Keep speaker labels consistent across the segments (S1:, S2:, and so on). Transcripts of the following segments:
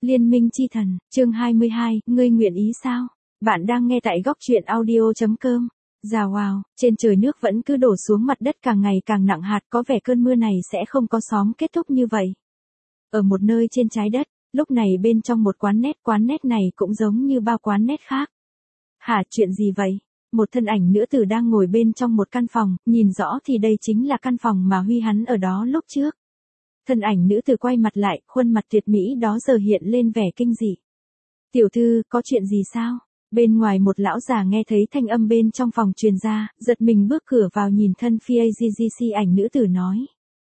S1: Liên minh chi thần, chương 22, ngươi nguyện ý sao? Bạn đang nghe tại góc truyện audio.com. Rào wow, trên trời nước vẫn cứ đổ xuống mặt đất càng ngày càng nặng hạt, có vẻ cơn mưa này sẽ không có xóm kết thúc như vậy. Ở một nơi trên trái đất, lúc này bên trong một quán nét này cũng giống như bao quán nét khác. Hả, chuyện gì vậy? Một thân ảnh nữ tử đang ngồi bên trong một căn phòng, nhìn rõ thì đây chính là căn phòng mà Huy hắn ở đó lúc trước. Thân ảnh nữ tử quay mặt lại, khuôn mặt tuyệt mỹ đó giờ hiện lên vẻ kinh dị. Tiểu thư, có chuyện gì sao? Bên ngoài một lão già nghe thấy thanh âm bên trong phòng truyền ra, giật mình bước cửa vào nhìn thân phi AGGC ảnh nữ tử nói.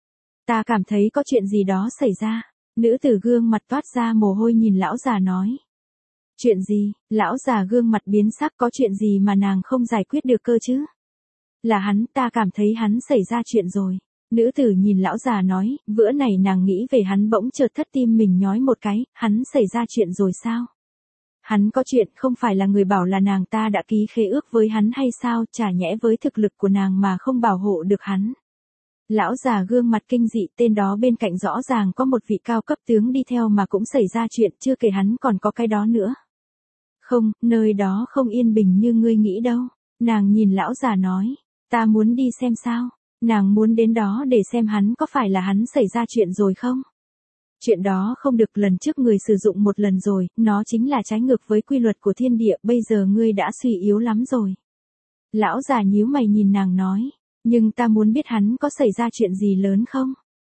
S1: Ta cảm thấy có chuyện gì đó xảy ra. Nữ tử gương mặt toát ra mồ hôi nhìn lão già nói. Chuyện gì? Lão già gương mặt biến sắc, có chuyện gì mà nàng không giải quyết được cơ chứ? Là hắn, ta cảm thấy hắn xảy ra chuyện rồi. Nữ tử nhìn lão già nói, bữa này nàng nghĩ về hắn bỗng chợt thất tim mình nhói một cái, hắn xảy ra chuyện rồi sao? Hắn có chuyện, không phải là người bảo là nàng ta đã ký khế ước với hắn hay sao, chả nhẽ với thực lực của nàng mà không bảo hộ được hắn. Lão già gương mặt kinh dị, tên đó bên cạnh rõ ràng có một vị cao cấp tướng đi theo mà cũng xảy ra chuyện, chưa kể hắn còn có cái đó nữa. Không, nơi đó không yên bình như ngươi nghĩ đâu. Nàng nhìn lão già nói, ta muốn đi xem sao. Nàng muốn đến đó để xem hắn có phải là hắn xảy ra chuyện rồi không? Chuyện đó không được, lần trước người sử dụng một lần rồi, nó chính là trái ngược với quy luật của thiên địa, bây giờ ngươi đã suy yếu lắm rồi. Lão già nhíu mày nhìn nàng nói, nhưng ta muốn biết hắn có xảy ra chuyện gì lớn không?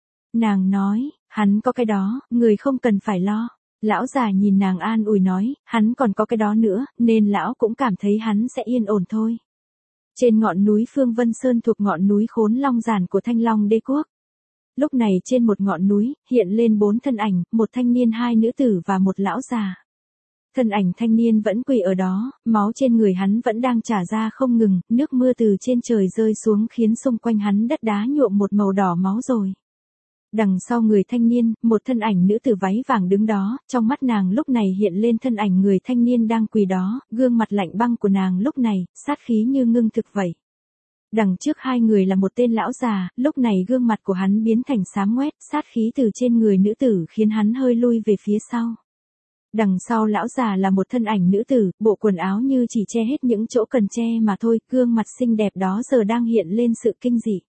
S1: Nàng nói, hắn có cái đó, người không cần phải lo. Lão già nhìn nàng an ủi nói, hắn còn có cái đó nữa, nên lão cũng cảm thấy hắn sẽ yên ổn thôi. Trên ngọn núi Phương Vân Sơn thuộc ngọn núi Khốn Long Giản của Thanh Long Đế Quốc. Lúc này trên một ngọn núi, hiện lên 4 thân ảnh, một thanh niên, 2 nữ tử và một lão già. Thân ảnh thanh niên vẫn quỳ ở đó, máu trên người hắn vẫn đang trả ra không ngừng, nước mưa từ trên trời rơi xuống khiến xung quanh hắn đất đá nhuộm một màu đỏ máu rồi. Đằng sau người thanh niên, một thân ảnh nữ tử váy vàng đứng đó, trong mắt nàng lúc này hiện lên thân ảnh người thanh niên đang quỳ đó, gương mặt lạnh băng của nàng lúc này, sát khí như ngưng thực vậy. Đằng trước hai người là một tên lão già, lúc này gương mặt của hắn biến thành xám ngoét, sát khí từ trên người nữ tử khiến hắn hơi lui về phía sau. Đằng sau lão già là một thân ảnh nữ tử, bộ quần áo như chỉ che hết những chỗ cần che mà thôi, gương mặt xinh đẹp đó giờ đang hiện lên sự kinh dị.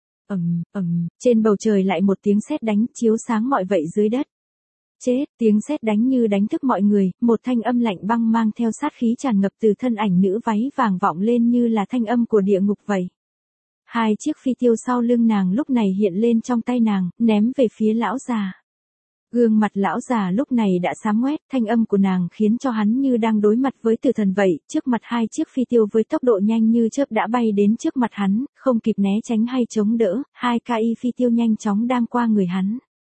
S1: Trên bầu trời lại một tiếng sét đánh, chiếu sáng mọi vậy dưới đất. Chết, tiếng sét đánh như đánh thức mọi người, một thanh âm lạnh băng mang theo sát khí tràn ngập từ thân ảnh nữ váy vàng vọng lên như là thanh âm của địa ngục vậy. 2 chiếc phi tiêu sau lưng nàng lúc này hiện lên trong tay nàng, ném về phía lão già. Gương mặt lão già lúc này đã xám ngoét, thanh âm của nàng khiến cho hắn như đang đối mặt với tử thần vậy, trước mặt 2 chiếc phi tiêu với tốc độ nhanh như chớp đã bay đến trước mặt hắn, không kịp né tránh hay chống đỡ, 2 ki phi tiêu nhanh chóng đang qua người hắn.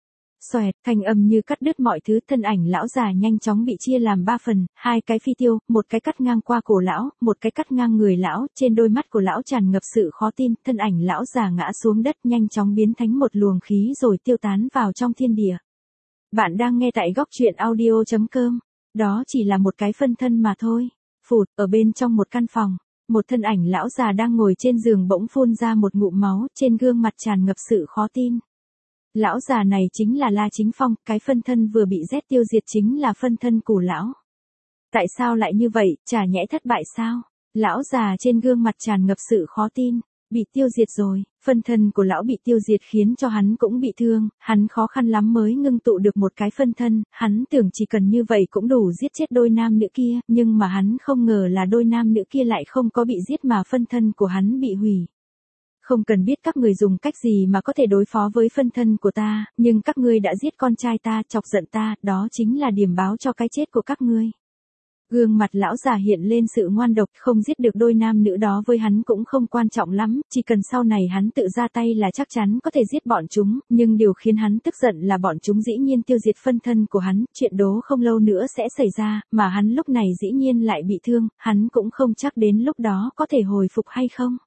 S1: Xoẹt, thanh âm như cắt đứt mọi thứ, thân ảnh lão già nhanh chóng bị chia làm 3 phần, 2 cái phi tiêu, một cái cắt ngang qua cổ lão, một cái cắt ngang người lão, trên đôi mắt của lão tràn ngập sự khó tin, thân ảnh lão già ngã xuống đất nhanh chóng biến thành một luồng khí rồi tiêu tán vào trong thiên địa. Bạn đang nghe tại góc truyện audio.com, đó chỉ là một cái phân thân mà thôi. Phụt, ở bên trong một căn phòng, một thân ảnh lão già đang ngồi trên giường bỗng phun ra một ngụm máu, trên gương mặt tràn ngập sự khó tin. Lão già này chính là La Chính Phong, cái phân thân vừa bị rét tiêu diệt chính là phân thân của lão. Tại sao lại như vậy, chả nhẽ thất bại sao? Lão già trên gương mặt tràn ngập sự khó tin, bị tiêu diệt rồi, phân thân của lão bị tiêu diệt khiến cho hắn cũng bị thương, hắn khó khăn lắm mới ngưng tụ được một cái phân thân, hắn tưởng chỉ cần như vậy cũng đủ giết chết đôi nam nữ kia, nhưng mà hắn không ngờ là đôi nam nữ kia lại không có bị giết mà phân thân của hắn bị hủy. Không cần biết các người dùng cách gì mà có thể đối phó với phân thân của ta, nhưng các ngươi đã giết con trai ta, chọc giận ta, đó chính là điểm báo cho cái chết của các ngươi. Gương mặt lão già hiện lên sự ngoan độc, không giết được đôi nam nữ đó với hắn cũng không quan trọng lắm, chỉ cần sau này hắn tự ra tay là chắc chắn có thể giết bọn chúng, nhưng điều khiến hắn tức giận là bọn chúng dĩ nhiên tiêu diệt phân thân của hắn, chuyện đó không lâu nữa sẽ xảy ra, mà hắn lúc này dĩ nhiên lại bị thương, hắn cũng không chắc đến lúc đó có thể hồi phục hay không.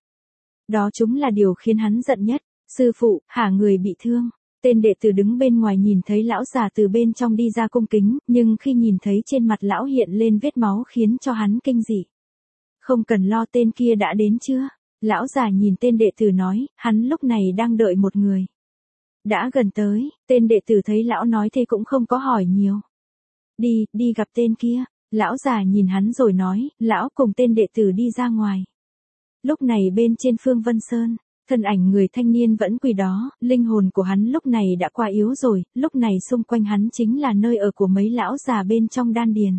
S1: Đó chúng là điều khiến hắn giận nhất. Sư phụ, hả, người bị thương? Tên đệ tử đứng bên ngoài nhìn thấy lão già từ bên trong đi ra cung kính, nhưng khi nhìn thấy trên mặt lão hiện lên vết máu khiến cho hắn kinh dị. Không cần lo, tên kia đã đến chưa? Lão già nhìn tên đệ tử nói, hắn lúc này đang đợi một người. Đã gần tới, tên đệ tử thấy lão nói thế cũng không có hỏi nhiều. đi gặp tên kia. Lão già nhìn hắn rồi nói, lão cùng tên đệ tử đi ra ngoài. Lúc này bên trên Phương Vân Sơn, thân ảnh người thanh niên vẫn quỳ đó, linh hồn của hắn lúc này đã quá yếu rồi, lúc này xung quanh hắn chính là nơi ở của mấy lão già bên trong đan điền.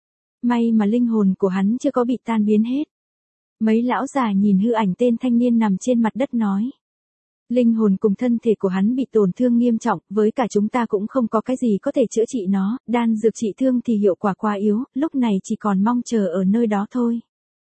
S1: May mà linh hồn của hắn chưa có bị tan biến hết. Mấy lão già nhìn hư ảnh tên thanh niên nằm trên mặt đất nói. Linh hồn cùng thân thể của hắn bị tổn thương nghiêm trọng, với cả chúng ta cũng không có cái gì có thể chữa trị nó, đan dược trị thương thì hiệu quả quá yếu, lúc này chỉ còn mong chờ ở nơi đó thôi.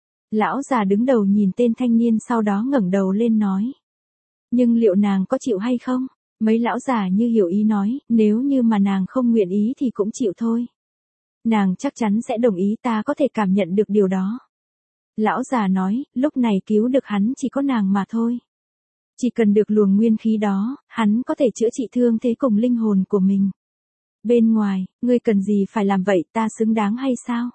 S1: Lão già đứng đầu nhìn tên thanh niên sau đó ngẩng đầu lên nói. Nhưng liệu nàng có chịu hay không? Mấy lão già như hiểu ý nói, nếu như mà nàng không nguyện ý thì cũng chịu thôi. Nàng chắc chắn sẽ đồng ý, ta có thể cảm nhận được điều đó. Lão già nói, lúc này cứu được hắn chỉ có nàng mà thôi. Chỉ cần được luồng nguyên khí đó, hắn có thể chữa trị thương thế cùng linh hồn của mình. Bên ngoài, ngươi cần gì phải làm vậy, ta xứng đáng hay sao?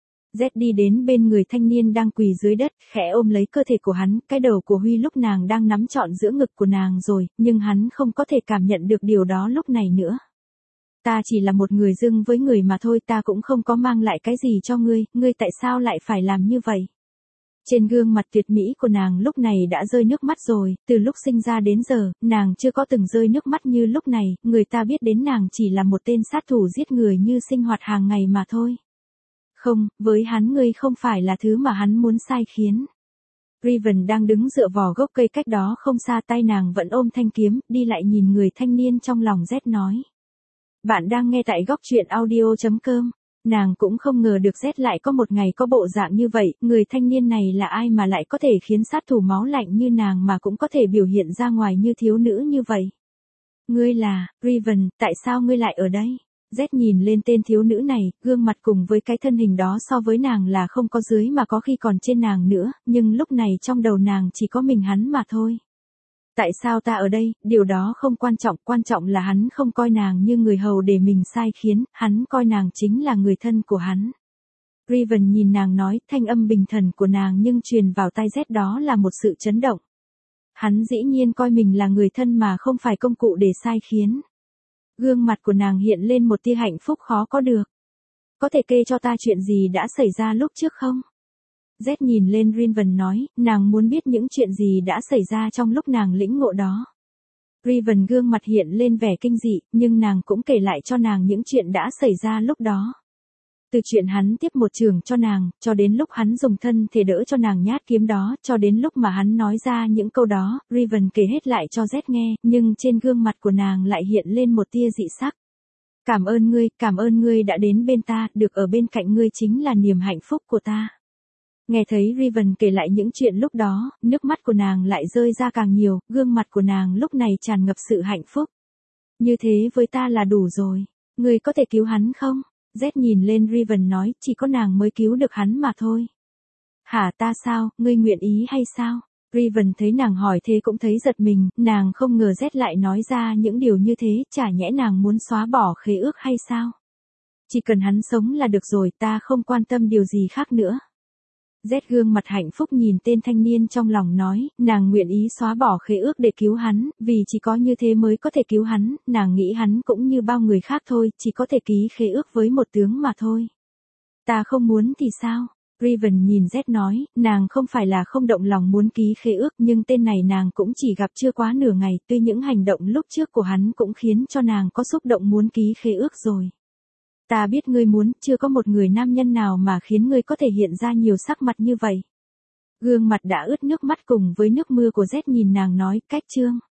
S1: Z đi đến bên người thanh niên đang quỳ dưới đất, khẽ ôm lấy cơ thể của hắn, cái đầu của Huy lúc nàng đang nắm trọn giữa ngực của nàng rồi, nhưng hắn không có thể cảm nhận được điều đó lúc này nữa. Ta chỉ là một người dưng với người mà thôi, ta cũng không có mang lại cái gì cho ngươi tại sao lại phải làm như vậy? Trên gương mặt tuyệt mỹ của nàng lúc này đã rơi nước mắt rồi, từ lúc sinh ra đến giờ, nàng chưa có từng rơi nước mắt như lúc này, người ta biết đến nàng chỉ là một tên sát thủ giết người như sinh hoạt hàng ngày mà thôi. Không, với hắn ngươi không phải là thứ mà hắn muốn sai khiến. Riven đang đứng dựa vào gốc cây cách đó không xa, tay nàng vẫn ôm thanh kiếm, đi lại nhìn người thanh niên trong lòng Z nói. Bạn đang nghe tại góc truyện audio.com. Nàng cũng không ngờ được Z lại có một ngày có bộ dạng như vậy, người thanh niên này là ai mà lại có thể khiến sát thủ máu lạnh như nàng mà cũng có thể biểu hiện ra ngoài như thiếu nữ như vậy. Ngươi là, Riven, tại sao ngươi lại ở đây? Z nhìn lên tên thiếu nữ này, gương mặt cùng với cái thân hình đó so với nàng là không có dưới mà có khi còn trên nàng nữa, nhưng lúc này trong đầu nàng chỉ có mình hắn mà thôi. Tại sao ta ở đây, điều đó không quan trọng là hắn không coi nàng như người hầu để mình sai khiến, hắn coi nàng chính là người thân của hắn. Riven nhìn nàng nói, thanh âm bình thản của nàng nhưng truyền vào tai Z đó là một sự chấn động. Hắn dĩ nhiên coi mình là người thân mà không phải công cụ để sai khiến. Gương mặt của nàng hiện lên một tia hạnh phúc khó có được. Có thể kể cho ta chuyện gì đã xảy ra lúc trước không? Z nhìn lên Riven nói, nàng muốn biết những chuyện gì đã xảy ra trong lúc nàng lĩnh ngộ đó. Riven gương mặt hiện lên vẻ kinh dị, nhưng nàng cũng kể lại cho nàng những chuyện đã xảy ra lúc đó. Từ chuyện hắn tiếp một trường cho nàng, cho đến lúc hắn dùng thân thể đỡ cho nàng nhát kiếm đó, cho đến lúc mà hắn nói ra những câu đó, Riven kể hết lại cho Z nghe, nhưng trên gương mặt của nàng lại hiện lên một tia dị sắc. Cảm ơn ngươi đã đến bên ta, được ở bên cạnh ngươi chính là niềm hạnh phúc của ta. Nghe thấy Riven kể lại những chuyện lúc đó, nước mắt của nàng lại rơi ra càng nhiều, gương mặt của nàng lúc này tràn ngập sự hạnh phúc. Như thế với ta là đủ rồi. Ngươi có thể cứu hắn không? Z nhìn lên Riven nói, chỉ có nàng mới cứu được hắn mà thôi. Hả, ta sao, ngươi nguyện ý hay sao? Riven thấy nàng hỏi thế cũng thấy giật mình, nàng không ngờ Z lại nói ra những điều như thế, chả nhẽ nàng muốn xóa bỏ khế ước hay sao? Chỉ cần hắn sống là được rồi, ta không quan tâm điều gì khác nữa. Z gương mặt hạnh phúc nhìn tên thanh niên trong lòng nói, nàng nguyện ý xóa bỏ khế ước để cứu hắn, vì chỉ có như thế mới có thể cứu hắn, nàng nghĩ hắn cũng như bao người khác thôi, chỉ có thể ký khế ước với một tướng mà thôi. Ta không muốn thì sao? Riven nhìn Z nói, nàng không phải là không động lòng muốn ký khế ước, nhưng tên này nàng cũng chỉ gặp chưa quá nửa ngày, tuy những hành động lúc trước của hắn cũng khiến cho nàng có xúc động muốn ký khế ước rồi. Ta biết ngươi muốn, chưa có một người nam nhân nào mà khiến ngươi có thể hiện ra nhiều sắc mặt như vậy. Gương mặt đã ướt nước mắt cùng với nước mưa của Z nhìn nàng nói, cách chương.